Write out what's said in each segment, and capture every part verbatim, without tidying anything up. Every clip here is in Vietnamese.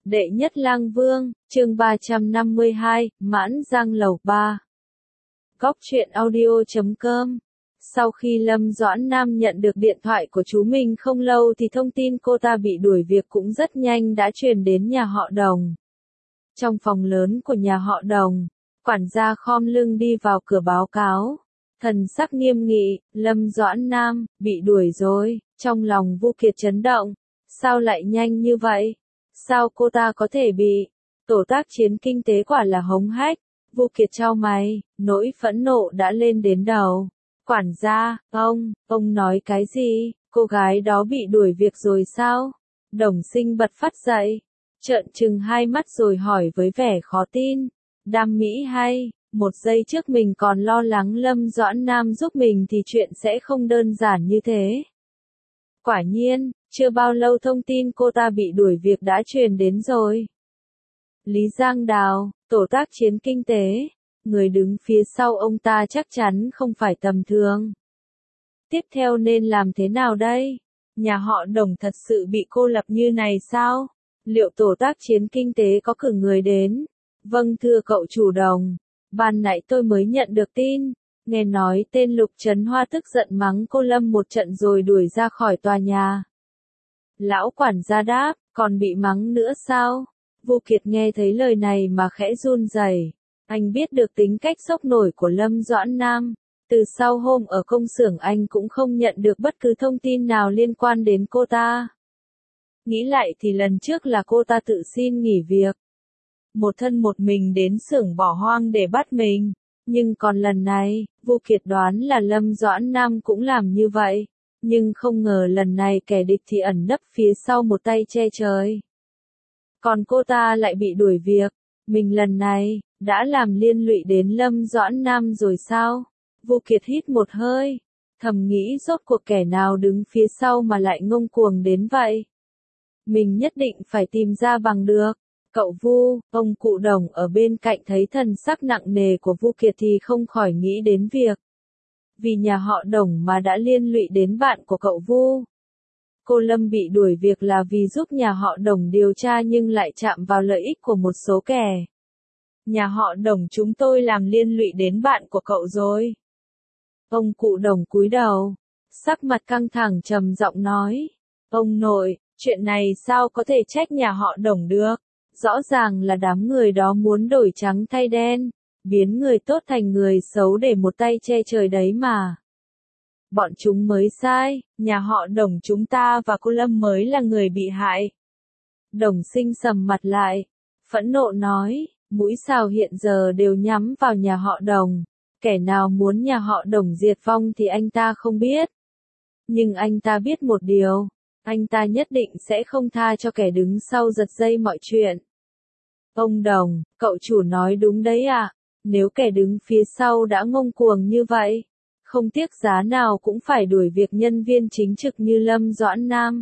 Đệ nhất lang vương, chương ba trăm năm mươi hai, Mãn Giang lầu ba. Góc truyện audio chấm com. Sau khi Lâm Doãn Nam nhận được điện thoại của chú mình không lâu thì thông tin cô ta bị đuổi việc cũng rất nhanh đã truyền đến nhà họ Đồng. Trong phòng lớn của nhà họ Đồng, quản gia khom lưng đi vào cửa báo cáo. Thần sắc nghiêm nghị, Lâm Doãn Nam, bị đuổi rồi, trong lòng Vu Kiệt chấn động. Sao lại nhanh như vậy? Sao cô ta có thể bị? Tổ tác chiến kinh tế quả là hống hách. Vu Kiệt chau mày, nỗi phẫn nộ đã lên đến đầu. Quản gia, ông, ông nói cái gì? Cô gái đó bị đuổi việc rồi sao? Đồng Sinh bật phát dậy, trợn trừng hai mắt rồi hỏi với vẻ khó tin. Đam mỹ hay? Một giây trước mình còn lo lắng Lâm Doãn Nam giúp mình thì chuyện sẽ không đơn giản như thế. Quả nhiên, chưa bao lâu thông tin cô ta bị đuổi việc đã truyền đến rồi. Lý Giang Đào, tổ tác chiến kinh tế, người đứng phía sau ông ta chắc chắn không phải tầm thường. Tiếp theo nên làm thế nào đây? Nhà họ Đồng thật sự bị cô lập như này sao? Liệu tổ tác chiến kinh tế có cử người đến? Vâng thưa cậu chủ Đồng, ban nãy tôi mới nhận được tin. Nghe nói tên Lục Trấn Hoa tức giận mắng cô Lâm một trận rồi đuổi ra khỏi tòa nhà. Lão quản gia đáp, còn bị mắng nữa sao? Vu Kiệt nghe thấy lời này mà khẽ run rẩy. Anh biết được tính cách sốc nổi của Lâm Doãn Nam. Từ sau hôm ở công xưởng anh cũng không nhận được bất cứ thông tin nào liên quan đến cô ta. Nghĩ lại thì lần trước là cô ta tự xin nghỉ việc. Một thân một mình đến xưởng bỏ hoang để bắt mình. Nhưng còn lần này, Vu Kiệt đoán là Lâm Doãn Nam cũng làm như vậy. Nhưng không ngờ lần này kẻ địch thì ẩn nấp phía sau một tay che trời. Còn cô ta lại bị đuổi việc. Mình lần này, đã làm liên lụy đến Lâm Doãn Nam rồi sao? Vu Kiệt hít một hơi. Thầm nghĩ rốt cuộc kẻ nào đứng phía sau mà lại ngông cuồng đến vậy. Mình nhất định phải tìm ra bằng được. Cậu Vu, ông cụ Đồng ở bên cạnh thấy thần sắc nặng nề của Vu Kiệt thì không khỏi nghĩ đến việc. Vì nhà họ Đồng mà đã liên lụy đến bạn của cậu Vu. Cô Lâm bị đuổi việc là vì giúp nhà họ Đồng điều tra nhưng lại chạm vào lợi ích của một số kẻ. Nhà họ Đồng chúng tôi làm liên lụy đến bạn của cậu rồi. Ông cụ Đồng cúi đầu, sắc mặt căng thẳng trầm giọng nói. Ông nội, chuyện này sao có thể trách nhà họ Đồng được? Rõ ràng là đám người đó muốn đổi trắng thay đen, biến người tốt thành người xấu để một tay che trời đấy mà. Bọn chúng mới sai, nhà họ Đồng chúng ta và cô Lâm mới là người bị hại. Đồng Sinh sầm mặt lại, phẫn nộ nói, mũi xào hiện giờ đều nhắm vào nhà họ Đồng. Kẻ nào muốn nhà họ Đồng diệt vong thì anh ta không biết. Nhưng anh ta biết một điều, anh ta nhất định sẽ không tha cho kẻ đứng sau giật dây mọi chuyện. Ông Đồng, cậu chủ nói đúng đấy ạ. Nếu kẻ đứng phía sau đã ngông cuồng như vậy, không tiếc giá nào cũng phải đuổi việc nhân viên chính trực như Lâm Doãn Nam.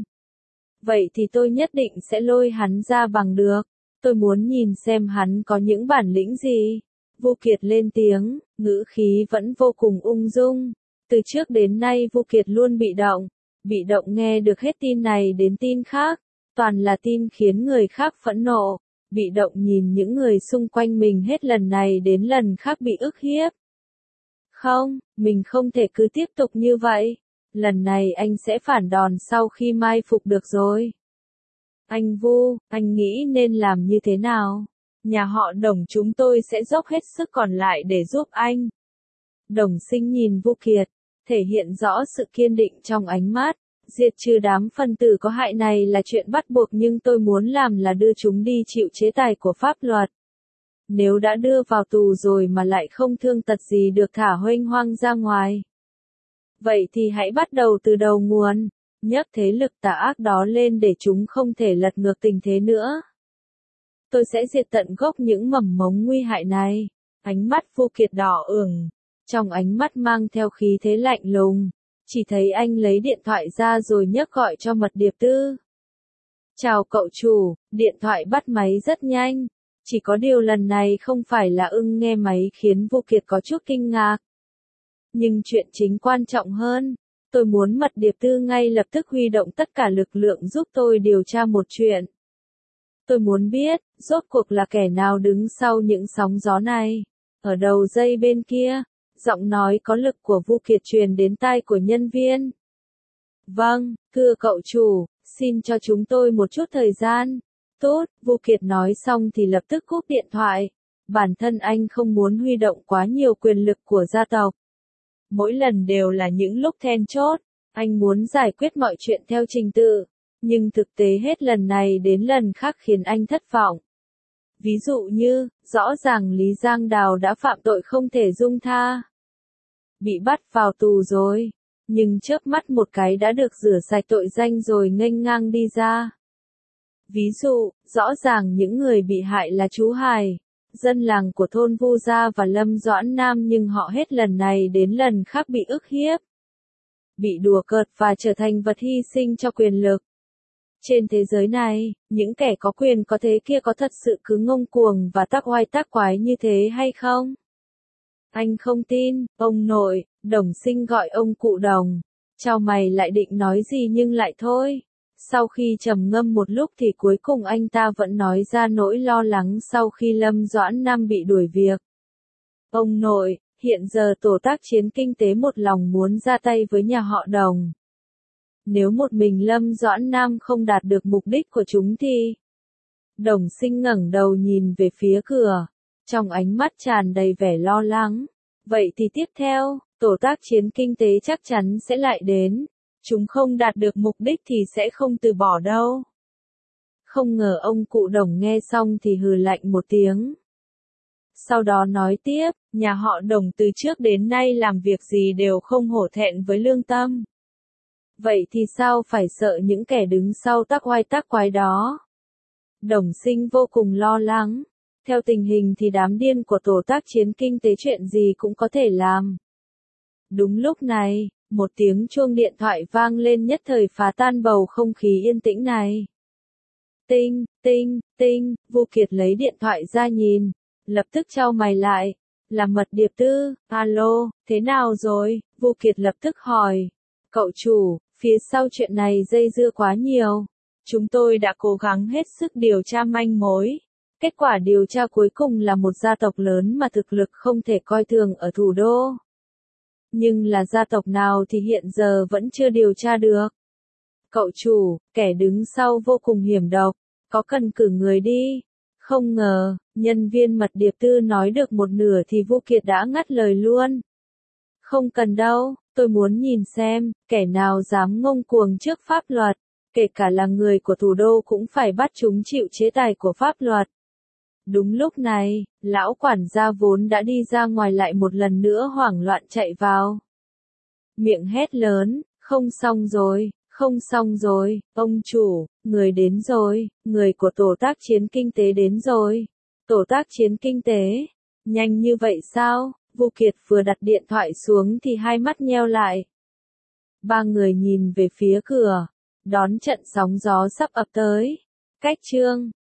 Vậy thì tôi nhất định sẽ lôi hắn ra bằng được. Tôi muốn nhìn xem hắn có những bản lĩnh gì. Vu Kiệt lên tiếng, ngữ khí vẫn vô cùng ung dung. Từ trước đến nay Vu Kiệt luôn bị động. Bị động nghe được hết tin này đến tin khác. Toàn là tin khiến người khác phẫn nộ. Bị động nhìn những người xung quanh mình hết lần này đến lần khác bị ức hiếp. Không, mình không thể cứ tiếp tục như vậy. Lần này anh sẽ phản đòn sau khi mai phục được rồi. Anh Vu, anh nghĩ nên làm như thế nào? Nhà họ Đồng chúng tôi sẽ dốc hết sức còn lại để giúp anh. Đồng Sinh nhìn Vu Kiệt, thể hiện rõ sự kiên định trong ánh mắt. Diệt trừ đám phân tử có hại này là chuyện bắt buộc nhưng tôi muốn làm là đưa chúng đi chịu chế tài của pháp luật. Nếu đã đưa vào tù rồi mà lại không thương tật gì được thả huênh hoang ra ngoài. Vậy thì hãy bắt đầu từ đầu nguồn, nhấc thế lực tà ác đó lên để chúng không thể lật ngược tình thế nữa. Tôi sẽ diệt tận gốc những mầm mống nguy hại này. Ánh mắt Vu Kiệt đỏ ửng, trong ánh mắt mang theo khí thế lạnh lùng. Chỉ thấy anh lấy điện thoại ra rồi nhấc gọi cho Mật Điệp Tư. Chào cậu chủ, điện thoại bắt máy rất nhanh. Chỉ có điều lần này không phải là ưng nghe máy khiến Vu Kiệt có chút kinh ngạc. Nhưng chuyện chính quan trọng hơn. Tôi muốn Mật Điệp Tư ngay lập tức huy động tất cả lực lượng giúp tôi điều tra một chuyện. Tôi muốn biết, rốt cuộc là kẻ nào đứng sau những sóng gió này. Ở đầu dây bên kia, giọng nói có lực của Vu Kiệt truyền đến tai của nhân viên. Vâng, thưa cậu chủ, xin cho chúng tôi một chút thời gian. Tốt, Vu Kiệt nói xong thì lập tức cúp điện thoại. Bản thân anh không muốn huy động quá nhiều quyền lực của gia tộc. Mỗi lần đều là những lúc then chốt, anh muốn giải quyết mọi chuyện theo trình tự, nhưng thực tế hết lần này đến lần khác khiến anh thất vọng. Ví dụ như, rõ ràng Lý Giang Đào đã phạm tội không thể dung tha. Bị bắt vào tù rồi, nhưng chớp mắt một cái đã được rửa sạch tội danh rồi nghênh ngang đi ra. Ví dụ, rõ ràng những người bị hại là chú Hải, dân làng của thôn Vu Gia và Lâm Doãn Nam, nhưng họ hết lần này đến lần khác bị ức hiếp, bị đùa cợt và trở thành vật hy sinh cho quyền lực. Trên thế giới này, những kẻ có quyền có thế kia có thật sự cứ ngông cuồng và tác oai tác quái như thế hay không? Anh không tin. Ông nội, Đồng Sinh gọi ông cụ Đồng. Chào mày, lại định nói gì nhưng lại thôi. Sau khi trầm ngâm một lúc thì cuối cùng anh ta vẫn nói ra nỗi lo lắng sau khi Lâm Doãn Nam bị đuổi việc. Ông nội, hiện giờ tổ tác chiến kinh tế một lòng muốn ra tay với nhà họ Đồng. Nếu một mình Lâm Doãn Nam không đạt được mục đích của chúng thì... Đồng Sinh ngẩng đầu nhìn về phía cửa, trong ánh mắt tràn đầy vẻ lo lắng. Vậy thì tiếp theo, tổ tác chiến kinh tế chắc chắn sẽ lại đến. Chúng không đạt được mục đích thì sẽ không từ bỏ đâu. Không ngờ ông cụ Đồng nghe xong thì hừ lạnh một tiếng. Sau đó nói tiếp, nhà họ Đồng từ trước đến nay làm việc gì đều không hổ thẹn với lương tâm. Vậy thì sao phải sợ những kẻ đứng sau tác oai tác quái đó? Đồng Sinh vô cùng lo lắng. Theo tình hình thì đám điên của tổ tác chiến kinh tế chuyện gì cũng có thể làm. Đúng lúc này, một tiếng chuông điện thoại vang lên nhất thời phá tan bầu không khí yên tĩnh này. Tinh, tinh, tinh, Vu Kiệt lấy điện thoại ra nhìn, lập tức chau mày lại. Là Mật Điệp Tư. Alo, thế nào rồi? Vu Kiệt lập tức hỏi. Cậu chủ, phía sau chuyện này dây dưa quá nhiều. Chúng tôi đã cố gắng hết sức điều tra manh mối. Kết quả điều tra cuối cùng là một gia tộc lớn mà thực lực không thể coi thường ở thủ đô. Nhưng là gia tộc nào thì hiện giờ vẫn chưa điều tra được. Cậu chủ, kẻ đứng sau vô cùng hiểm độc, có cần cử người đi? Không ngờ, nhân viên Mật Điệp Tư nói được một nửa thì Vu Kiệt đã ngắt lời luôn. Không cần đâu, tôi muốn nhìn xem, kẻ nào dám ngông cuồng trước pháp luật, kể cả là người của thủ đô cũng phải bắt chúng chịu chế tài của pháp luật. Đúng lúc này, lão quản gia vốn đã đi ra ngoài lại một lần nữa hoảng loạn chạy vào. Miệng hét lớn, không xong rồi, không xong rồi, ông chủ, người đến rồi, người của tổ tác chiến kinh tế đến rồi. Tổ tác chiến kinh tế? Nhanh như vậy sao? Vu Kiệt vừa đặt điện thoại xuống thì hai mắt nheo lại. Ba người nhìn về phía cửa, đón trận sóng gió sắp ập tới. Cách chương